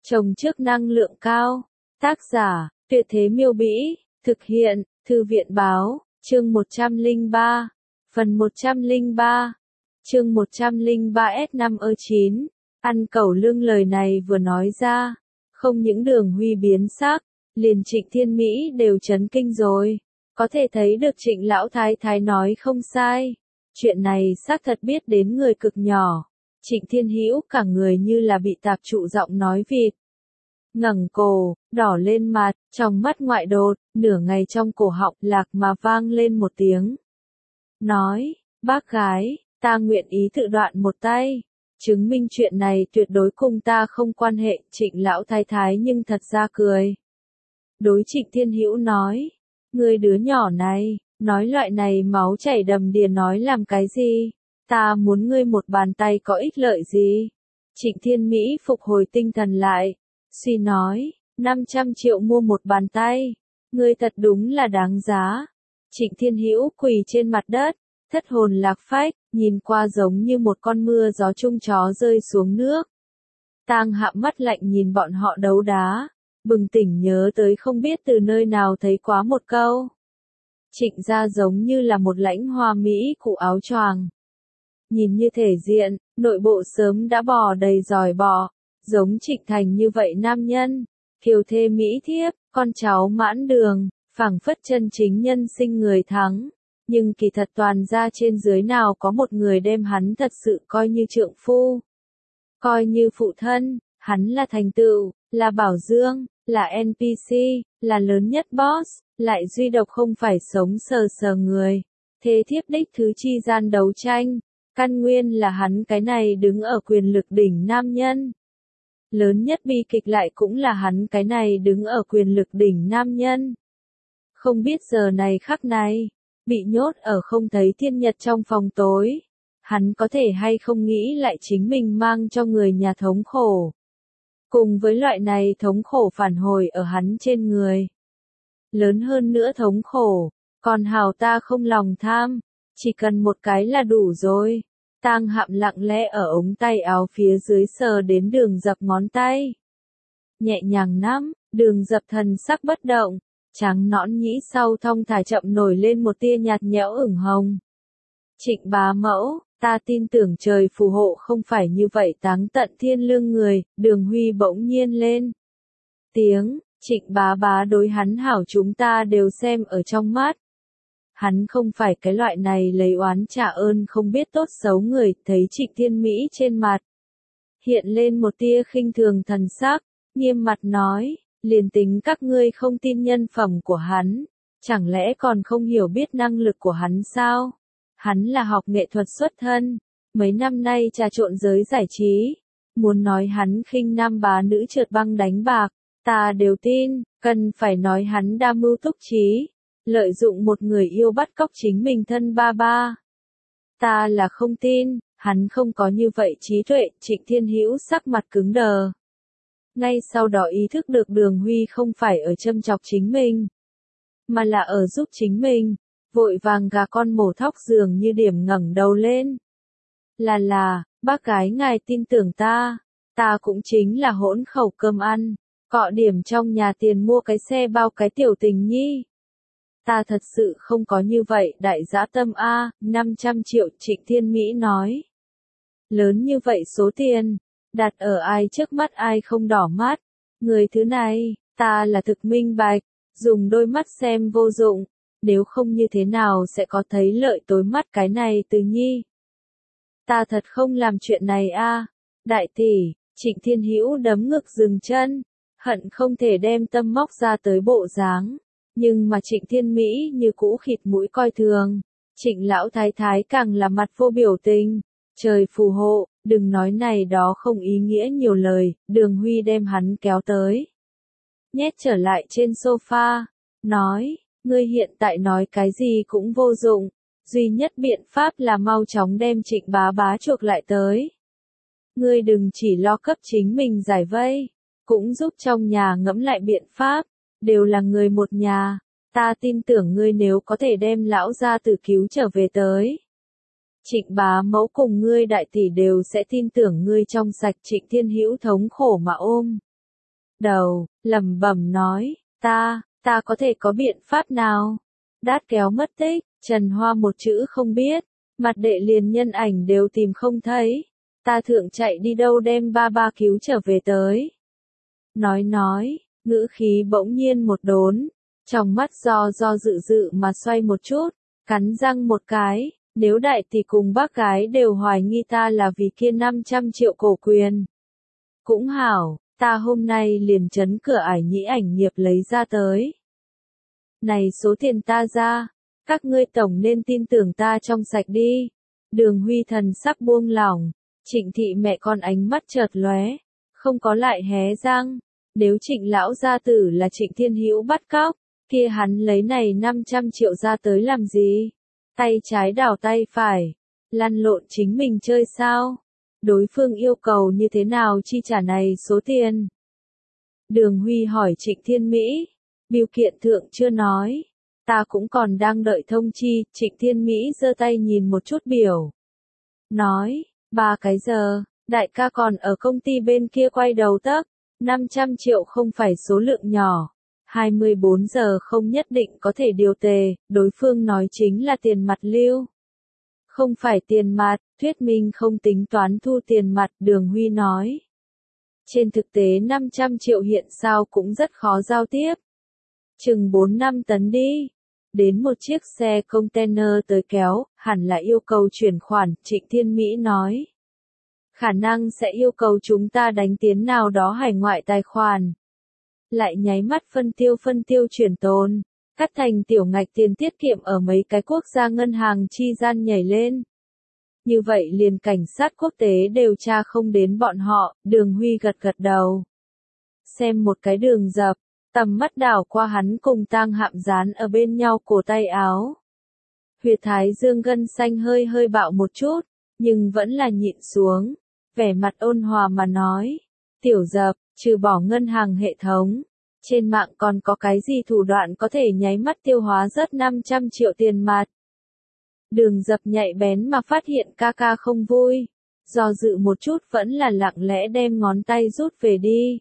Trồng trước năng lượng cao. Tác giả, Tuyệt Thế Miêu Bĩ. Thực hiện, Thư viện Báo. Chương 103. Phần 103. Chương 103S5E9. Ăn cẩu lương. Lời này vừa nói ra, không những Đường Huy biến sắc, liền Trịnh Thiên Mỹ đều chấn kinh rồi. Có thể thấy được Trịnh lão thái thái nói không sai. Chuyện này xác thật biết đến người cực nhỏ. Trịnh Thiên Hữu cả người như là bị tạp trụ, giọng nói vịt. Ngẩng cổ, đỏ lên mặt, trong mắt ngoại đột, nửa ngày trong cổ họng lạc mà vang lên một tiếng. Nói, bác gái, ta nguyện ý tự đoạn một tay. Chứng minh chuyện này tuyệt đối cùng ta không quan hệ. Trịnh lão thái thái nhưng thật ra cười. Đối Trịnh Thiên Hữu nói, ngươi đứa nhỏ này, nói loại này máu chảy đầm đìa nói làm cái gì? Ta muốn ngươi một bàn tay có ích lợi gì? Trịnh Thiên Mỹ phục hồi tinh thần lại, suy nói, 500 triệu mua một bàn tay, ngươi thật đúng là đáng giá. Trịnh Thiên Hữu quỳ trên mặt đất, thất hồn lạc phách, nhìn qua giống như một con mưa gió chung chó rơi xuống nước. Tang Hạm mắt lạnh nhìn bọn họ đấu đá, bừng tỉnh nhớ tới không biết từ nơi nào thấy quá một câu. Trịnh gia giống như là một lãnh hoa mỹ cụ áo choàng. Nhìn như thể diện, nội bộ sớm đã bò đầy giòi bọ, giống Trịnh Thành như vậy nam nhân, kiều thê mỹ thiếp, con cháu mãn đường, phảng phất chân chính nhân sinh người thắng. Nhưng kỳ thật toàn gia trên dưới nào có một người đem hắn thật sự coi như trượng phu, coi như phụ thân. Hắn là thành tựu, là bảo dương, là NPC, là lớn nhất boss, lại duy độc không phải sống sờ sờ người. Thế thiếp đích thứ chi gian đấu tranh, căn nguyên là hắn cái này đứng ở quyền lực đỉnh nam nhân. Lớn nhất bi kịch lại cũng là hắn cái này đứng ở quyền lực đỉnh nam nhân. Không biết giờ này khắc này, bị nhốt ở không thấy thiên nhật trong phòng tối, hắn có thể hay không nghĩ lại chính mình mang cho người nhà thống khổ. Cùng với loại này thống khổ phản hồi ở hắn trên người. Lớn hơn nữa thống khổ, còn hào ta không lòng tham, chỉ cần một cái là đủ rồi. Tang Hạm lặng lẽ ở ống tay áo phía dưới sờ đến Đường Dập ngón tay. Nhẹ nhàng nắm, Đường Dập thần sắc bất động, trắng nõn nhĩ sau thong thả chậm nổi lên một tia nhạt nhẽo ửng hồng. Trịnh bá mẫu, ta tin tưởng trời phù hộ không phải như vậy táng tận thiên lương người. Đường Huy bỗng nhiên lên tiếng, Trịnh bá bá đối hắn hảo chúng ta đều xem ở trong mắt. Hắn không phải cái loại này lấy oán trả ơn không biết tốt xấu người. Thấy Trịnh Thiên Mỹ trên mặt hiện lên một tia khinh thường thần sắc, nghiêm mặt nói, liền tính các ngươi không tin nhân phẩm của hắn, chẳng lẽ còn không hiểu biết năng lực của hắn sao? Hắn là học nghệ thuật xuất thân, mấy năm nay trà trộn giới giải trí, muốn nói hắn khinh nam bá nữ trượt băng đánh bạc, ta đều tin. Cần phải nói hắn đa mưu túc trí, lợi dụng một người yêu bắt cóc chính mình thân ba ba. Ta là không tin, hắn không có như vậy trí tuệ. Trịnh Thiên Hữu sắc mặt cứng đờ. Ngay sau đó ý thức được Đường Huy không phải ở châm chọc chính mình, mà là ở giúp chính mình, vội vàng gà con mổ thóc dường như điểm ngẩng đầu lên. Bác gái ngài tin tưởng ta cũng chính là hỗn khẩu cơm ăn, cọ điểm trong nhà tiền mua cái xe bao cái tiểu tình nhi. Ta thật sự không có như vậy đại dã tâm a. 500 triệu. Trịnh Thiên Mỹ nói. Lớn như vậy số tiền, đặt ở ai trước mắt ai không đỏ mắt. Người thứ này, ta là thực minh bạch, dùng đôi mắt xem vô dụng, nếu không như thế nào sẽ có thấy lợi tối mắt cái này từ nhi. Ta thật không làm chuyện này a. Đại tỷ. Trịnh Thiên Hữu đấm ngực dừng chân, hận không thể đem tâm móc ra tới bộ dáng. Nhưng mà Trịnh Thiên Mỹ như cũ khịt mũi coi thường. Trịnh lão thái thái càng là mặt vô biểu tình. Trời phù hộ, đừng nói này đó không ý nghĩa nhiều lời. Đường Huy đem hắn kéo tới, nhét trở lại trên sofa, nói, ngươi hiện tại nói cái gì cũng vô dụng, duy nhất biện pháp là mau chóng đem Trịnh bá bá chuộc lại tới. Ngươi đừng chỉ lo cấp chính mình giải vây, cũng giúp trong nhà ngẫm lại biện pháp, đều là người một nhà, ta tin tưởng ngươi nếu có thể đem lão gia tử cứu trở về tới. Trịnh bá mẫu cùng ngươi đại tỷ đều sẽ tin tưởng ngươi trong sạch. Trịnh Thiên Hữu thống khổ mà ôm đầu, lẩm bẩm nói, ta có thể có biện pháp nào? Đát kéo mất tích, Trần Hoa một chữ không biết, mặt đệ liền nhân ảnh đều tìm không thấy. Ta thượng chạy đi đâu đem ba cứu trở về tới. Nói, ngữ khí bỗng nhiên một đốn, trong mắt do dự mà xoay một chút, cắn răng một cái, nếu đại tỷ cùng bác gái đều hoài nghi ta là vì kia 500 triệu cổ quyền. Cũng hảo, ta hôm nay liền trấn cửa ải nhĩ ảnh nghiệp lấy ra tới. Này số tiền ta ra, các ngươi tổng nên tin tưởng ta trong sạch đi. Đường Huy thần sắp buông lỏng, Trịnh thị mẹ con ánh mắt chợt lóe, không có lại hé răng. Nếu Trịnh lão gia tử là Trịnh Thiên Hữu bắt cóc, kia hắn lấy này 500 triệu ra tới làm gì? Tay trái đảo tay phải, lăn lộn chính mình chơi sao? Đối phương yêu cầu như thế nào chi trả này số tiền? Đường Huy hỏi Trịnh Thiên Mỹ, bưu kiện thượng chưa nói, ta cũng còn đang đợi thông chi. Trịnh Thiên Mỹ giơ tay nhìn một chút biểu, nói, 3 cái giờ, đại ca còn ở công ty bên kia quay đầu tấc, 500 triệu không phải số lượng nhỏ. 24 giờ không nhất định có thể điều tề, đối phương nói chính là tiền mặt lưu. Không phải tiền mặt, thuyết minh không tính toán thu tiền mặt, Đường Huy nói. Trên thực tế 500 triệu hiện sao cũng rất khó giao tiếp. Chừng 4-5 tấn đi. Đến một chiếc xe container tới kéo, hẳn là yêu cầu chuyển khoản, Trịnh Thiên Mỹ nói. Khả năng sẽ yêu cầu chúng ta đánh tiến nào đó hải ngoại tài khoản. Lại nháy mắt phân tiêu chuyển tồn, cắt thành tiểu ngạch tiền tiết kiệm ở mấy cái quốc gia ngân hàng chi gian nhảy lên. Như vậy liền cảnh sát quốc tế đều tra không đến bọn họ, Đường Huy gật đầu. Xem một cái Đường Dập, tầm mắt đảo qua hắn cùng Tang Hạm dán ở bên nhau cổ tay áo. Huyệt thái dương gân xanh hơi bạo một chút, nhưng vẫn là nhịn xuống, vẻ mặt ôn hòa mà nói, Tiểu Dập, trừ bỏ ngân hàng hệ thống, trên mạng còn có cái gì thủ đoạn có thể nháy mắt tiêu hóa rất 500 triệu tiền mặt. Đường Dập nhạy bén mà phát hiện ca không vui, do dự một chút vẫn là lặng lẽ đem ngón tay rút về đi.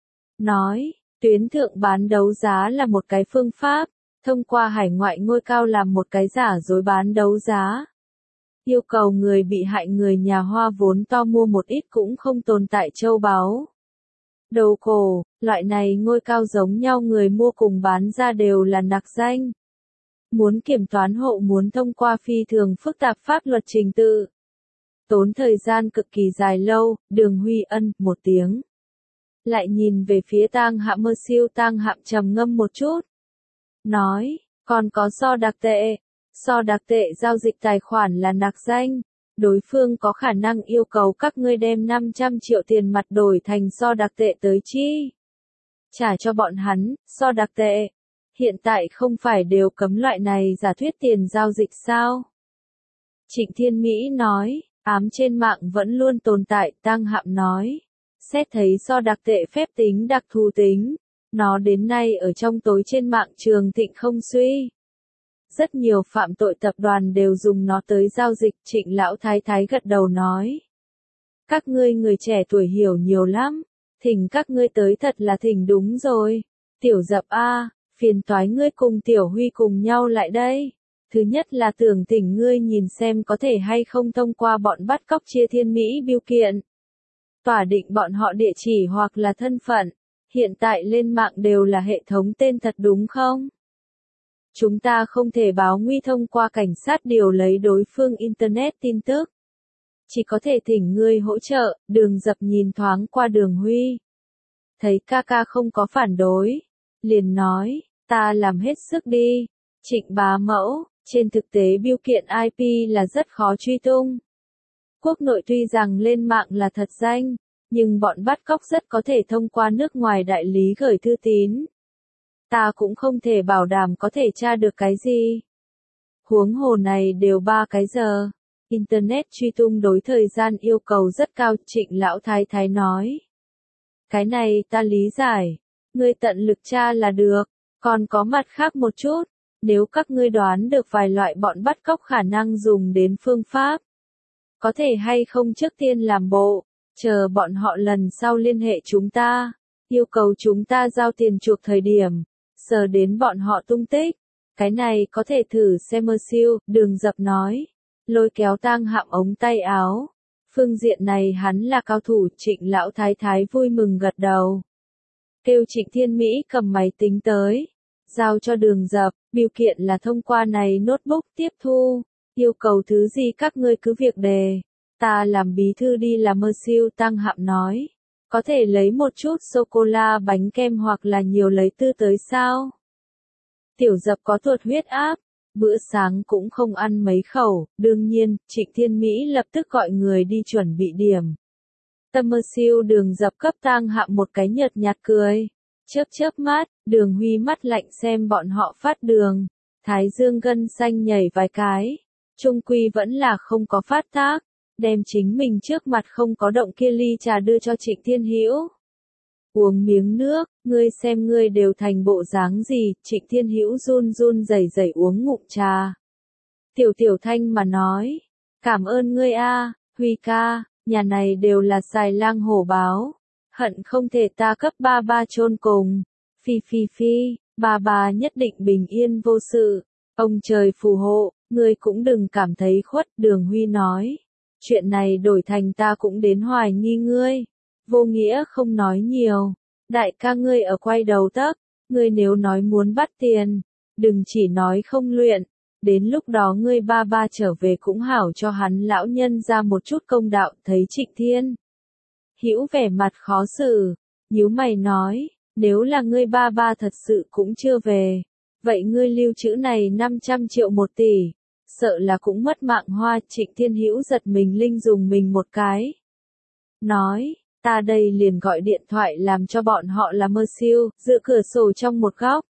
Nói, tuyến thượng bán đấu giá là một cái phương pháp, thông qua hải ngoại ngôi cao làm một cái giả dối bán đấu giá. Yêu cầu người bị hại người nhà hoa vốn to mua một ít cũng không tồn tại châu báu. Đầu cổ, loại này ngôi cao giống nhau người mua cùng bán ra đều là nặc danh. Muốn kiểm toán hộ muốn thông qua phi thường phức tạp pháp luật trình tự. Tốn thời gian cực kỳ dài lâu, Đường Huy ân một tiếng. Lại nhìn về phía Tang Hạm mơ siêu, Tang Hạm trầm ngâm một chút. Nói, còn có so đặc tệ. So đặc tệ giao dịch tài khoản là nặc danh. Đối phương có khả năng yêu cầu các ngươi đem 500 triệu tiền mặt đổi thành so đặc tệ tới chi. Trả cho bọn hắn, so đặc tệ. Hiện tại không phải đều cấm loại này giả thuyết tiền giao dịch sao? Trịnh Thiên Mỹ nói, ám trên mạng vẫn luôn tồn tại, Tang Hạm nói. Xét thấy so đặc tệ phép tính đặc thù tính, nó đến nay ở trong tối trên mạng trường thịnh không suy. Rất nhiều phạm tội tập đoàn đều dùng nó tới giao dịch, Trịnh lão thái gật đầu nói. Các ngươi người trẻ tuổi hiểu nhiều lắm, thỉnh các ngươi tới thật là thỉnh đúng rồi. Tiểu Dập a, phiền toái ngươi cùng Tiểu Huy cùng nhau lại đây. Thứ nhất là tưởng thỉnh ngươi nhìn xem có thể hay không thông qua bọn bắt cóc chia Thiên Mỹ bưu kiện. Tỏa định bọn họ địa chỉ hoặc là thân phận, hiện tại lên mạng đều là hệ thống tên thật đúng không? Chúng ta không thể báo nguy thông qua cảnh sát điều lấy đối phương Internet tin tức. Chỉ có thể thỉnh ngươi hỗ trợ, Đường Dập nhìn thoáng qua Đường Huy. Thấy ca không có phản đối, liền nói, ta làm hết sức đi. Trịnh bá mẫu, trên thực tế bưu kiện IP là rất khó truy tung. Quốc nội tuy rằng lên mạng là thật danh, nhưng bọn bắt cóc rất có thể thông qua nước ngoài đại lý gửi thư tín. Ta cũng không thể bảo đảm có thể tra được cái gì. Huống hồ này đều 3 cái giờ. Internet truy tung đối thời gian yêu cầu rất cao, Trịnh lão thái nói. Cái này ta lý giải. Ngươi tận lực tra là được. Còn có mặt khác một chút. Nếu các ngươi đoán được vài loại bọn bắt cóc khả năng dùng đến phương pháp. Có thể hay không trước tiên làm bộ. Chờ bọn họ lần sau liên hệ chúng ta. yêu cầu chúng ta giao tiền chuộc thời điểm, sờ đến bọn họ tung tích. Cái này có thể thử xem mơ siêu, Đường Dập nói. Lôi kéo Tang Hạm ống tay áo. Phương diện này hắn là cao thủ, Trịnh lão thái thái vui mừng gật đầu. Kêu Trịnh Thiên Mỹ cầm máy tính tới. Giao cho Đường Dập, biểu kiện là thông qua này notebook tiếp thu. Yêu cầu thứ gì các ngươi cứ việc đề. Ta làm bí thư đi làm mơ siêu, Tang Hạm nói. Có thể lấy một chút sô-cô-la bánh kem hoặc là nhiều lấy tư tới sao? Tiểu Dập có tụt huyết áp, bữa sáng cũng không ăn mấy khẩu, đương nhiên, Trịnh Thiên Mỹ lập tức gọi người đi chuẩn bị điểm. Tâm mơ siêu Đường Dập cấp Tang Hạm một cái nhợt nhạt cười. Chớp chớp mắt, Đường Huy mắt lạnh xem bọn họ phát đường. Thái dương gân xanh nhảy vài cái. Trung quy vẫn là không có phát tác. Đem chính mình trước mặt không có động kia ly trà đưa cho Trịnh Thiên Hữu. Uống miếng nước, ngươi xem ngươi đều thành bộ dáng gì, Trịnh Thiên Hữu run run rẩy rẩy uống ngụm trà. Tiểu thanh mà nói, cảm ơn ngươi a, Huy ca, nhà này đều là xài lang hổ báo, hận không thể ta cấp ba ba chôn cùng. Phi, ba ba nhất định bình yên vô sự, ông trời phù hộ, ngươi cũng đừng cảm thấy khuất, Đường Huy nói. Chuyện này đổi thành ta cũng đến hoài nghi ngươi. Vô nghĩa không nói nhiều. Đại ca ngươi ở quay đầu tấc, ngươi nếu nói muốn bắt tiền, đừng chỉ nói không luyện. Đến lúc đó ngươi ba ba trở về cũng hảo cho hắn lão nhân ra một chút công đạo. Thấy Trịnh Thiên Hữu vẻ mặt khó xử, nhíu mày nói, nếu là ngươi ba ba thật sự cũng chưa về, vậy ngươi lưu trữ này 500 triệu 1 tỷ. Sợ là cũng mất mạng hoa. Trịnh Thiên Hữu giật mình linh dùng mình một cái. Nói, ta đây liền gọi điện thoại làm cho bọn họ là mơ siêu, dựa cửa sổ trong một góc.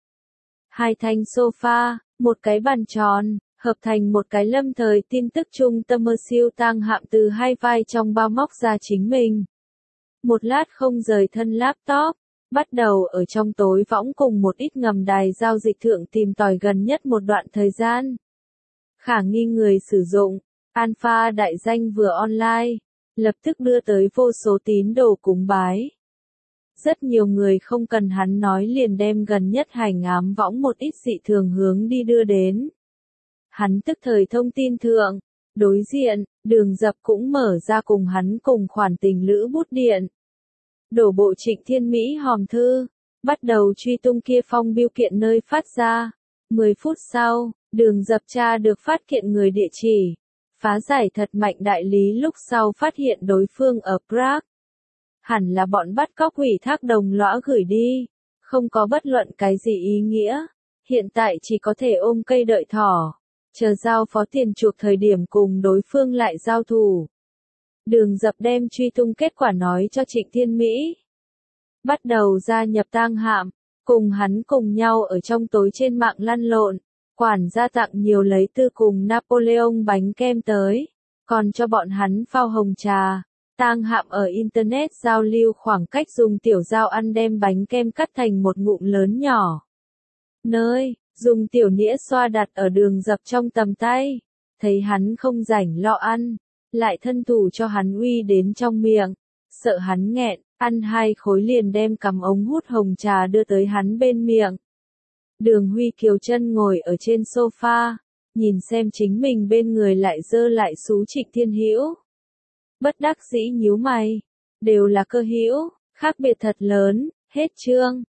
2 thanh sofa, một cái bàn tròn, hợp thành một cái lâm thời tin tức trung tâm mơ siêu. Tang Hạm từ 2 vai trong bao móc ra chính mình. Một lát không rời thân laptop, bắt đầu ở trong tối võng cùng một ít ngầm đài giao dịch thượng tìm tòi gần nhất một đoạn thời gian. Khả nghi người sử dụng, Alpha đại danh vừa online, lập tức đưa tới vô số tín đồ cúng bái. Rất nhiều người không cần hắn nói liền đem gần nhất hành ám võng một ít dị thường hướng đi đưa đến. Hắn tức thời thông tin thượng, đối diện, Đường Dập cũng mở ra cùng hắn cùng khoản tình lữ bút điện. Đổ bộ Trịnh Thiên Mỹ hòm thư, bắt đầu truy tung kia phong biêu kiện nơi phát ra. 10 phút sau, Đường Dập tra được phát kiện người địa chỉ, phá giải thật mạnh đại lý lúc sau phát hiện đối phương ở Prague. Hẳn là bọn bắt cóc ủy thác đồng lõa gửi đi, không có bất luận cái gì ý nghĩa, hiện tại chỉ có thể ôm cây đợi thỏ, chờ giao phó tiền chuộc thời điểm cùng đối phương lại giao thủ. Đường Dập đem truy tung kết quả nói cho Trịnh Thiên Mỹ. Bắt đầu gia nhập Tang Hạm, cùng hắn cùng nhau ở trong tối trên mạng lăn lộn. Quản gia tặng nhiều lấy tư cùng Napoleon bánh kem tới, còn cho bọn hắn phao hồng trà. Tang Hạm ở Internet giao lưu khoảng cách dùng tiểu dao ăn đem bánh kem cắt thành một ngụm lớn nhỏ. Nơi, dùng tiểu nĩa xoa đặt ở Đường Dập trong tầm tay. Thấy hắn không rảnh lo ăn, lại thân thủ cho hắn uy đến trong miệng. Sợ hắn nghẹn, ăn 2 khối liền đem cầm ống hút hồng trà đưa tới hắn bên miệng. Đường Huy kiều chân ngồi ở trên sofa, nhìn xem chính mình bên người lại dơ lại xú Trịnh Thiên Hữu. Bất đắc dĩ nhíu mày, đều là cơ hữu, khác biệt thật lớn, hết chương.